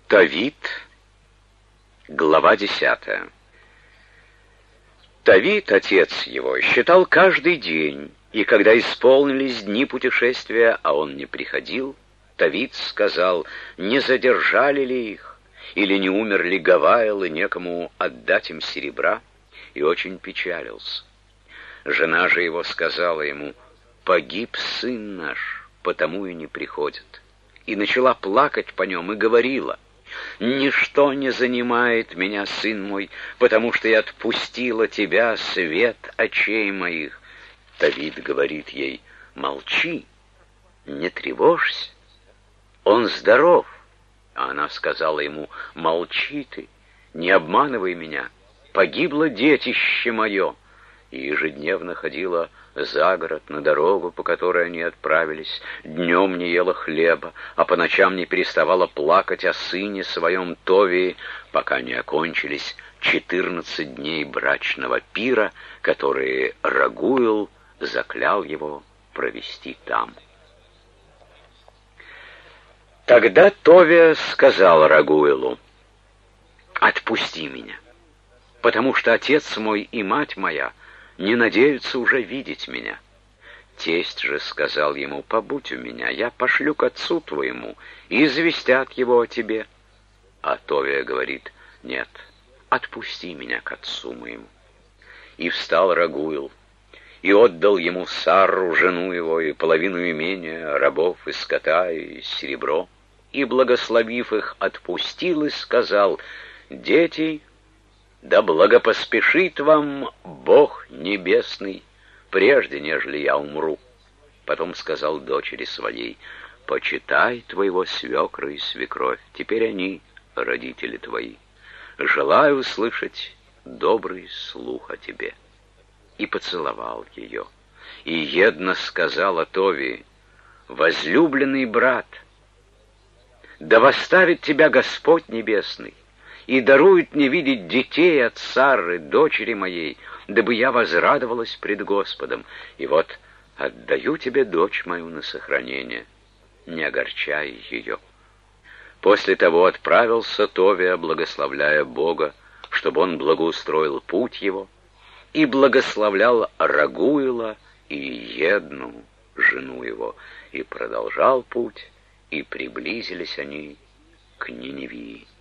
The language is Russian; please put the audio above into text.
Тавид, глава 10. Тавид, отец его, считал каждый день, и когда исполнились дни путешествия, а он не приходил, Тавид сказал, не задержали ли их, или не умер ли Гаваил, и некому отдать им серебра, и очень печалился. Жена же его сказала ему, погиб сын наш, потому и не приходит. И начала плакать по нем и говорила, «Ничто не занимает меня, сын мой, потому что я отпустила тебя, свет очей моих». Давид говорит ей, «Молчи, не тревожься, он здоров». А она сказала ему, «Молчи ты, не обманывай меня, погибло детище мое». И ежедневно ходила за город, на дорогу, по которой они отправились, днем не ела хлеба, а по ночам не переставала плакать о сыне своем Товии, пока не окончились 14 дней брачного пира, которые Рагуил заклял его провести там. Тогда Товия сказал Рагуилу, «Отпусти меня, потому что отец мой и мать моя не надеются уже видеть меня». Тесть же сказал ему, «Побудь у меня, я пошлю к отцу твоему, и известят его о тебе». А Товия говорит, «Нет, отпусти меня к отцу моему». И встал Рагуил, и отдал ему Сарру, жену его, и половину имения, рабов, и скота, и серебро, и, благословив их, отпустил и сказал, «Дети, да благопоспешит вам Бог Небесный, прежде, нежели я умру». Потом сказал дочери своей, «Почитай твоего свекра и свекровь, теперь они, родители твои. Желаю услышать добрый слух о тебе». И поцеловал ее. И едно сказала Товии, «Возлюбленный брат, да восставит тебя Господь Небесный, и дарует мне видеть детей от Сарры, дочери моей, дабы я возрадовалась пред Господом. И вот отдаю тебе дочь мою на сохранение, не огорчай ее». После того отправился Товия, благословляя Бога, чтобы он благоустроил путь его, и благословлял Рагуила и Едну, жену его, и продолжал путь, и приблизились они к Ниневии.